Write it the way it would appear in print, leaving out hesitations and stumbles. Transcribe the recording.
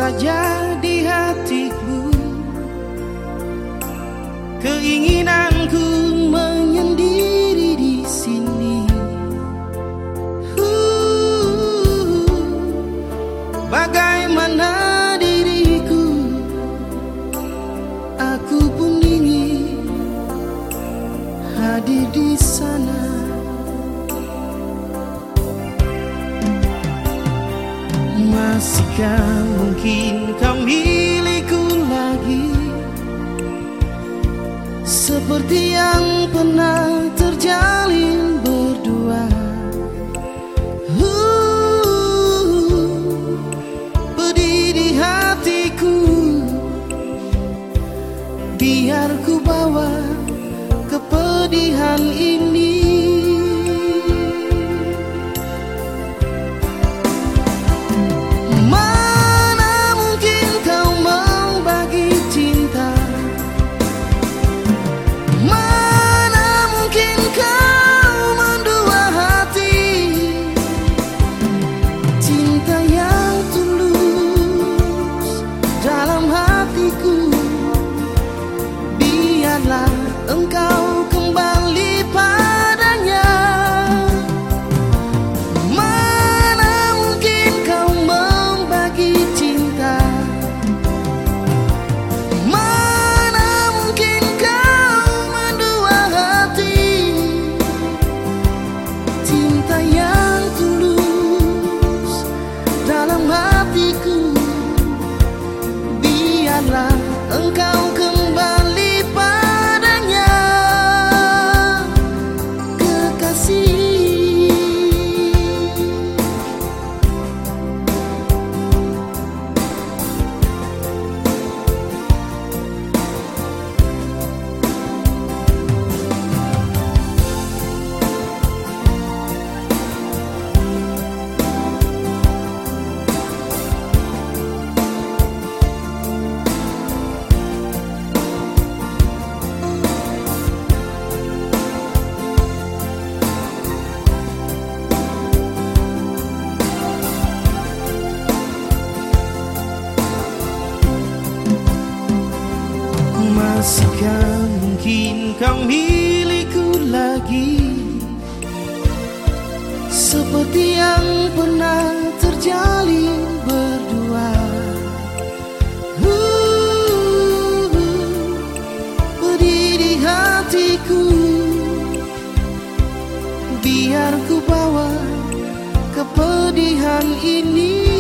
saja di hatiku. Keinginanku menyendiri di sini. Bagaimana diriku, aku pun ingin hadir di sana. Masihkah mungkin kau milikku lagi, seperti yang pernah terjalin berdua. Pedih di hatiku, biar ku bawa kepedihan ini. Engkau kembali padanya. Mana mungkin kau membagi cinta, mana mungkin kau mendua hati. Cinta yang tulus dalam hatiku, biarlah engkau kembali. Masihkah mungkin kau milikku lagi, seperti yang pernah terjalin berdua. Pedih di hatiku, biar ku bawa kepedihan ini.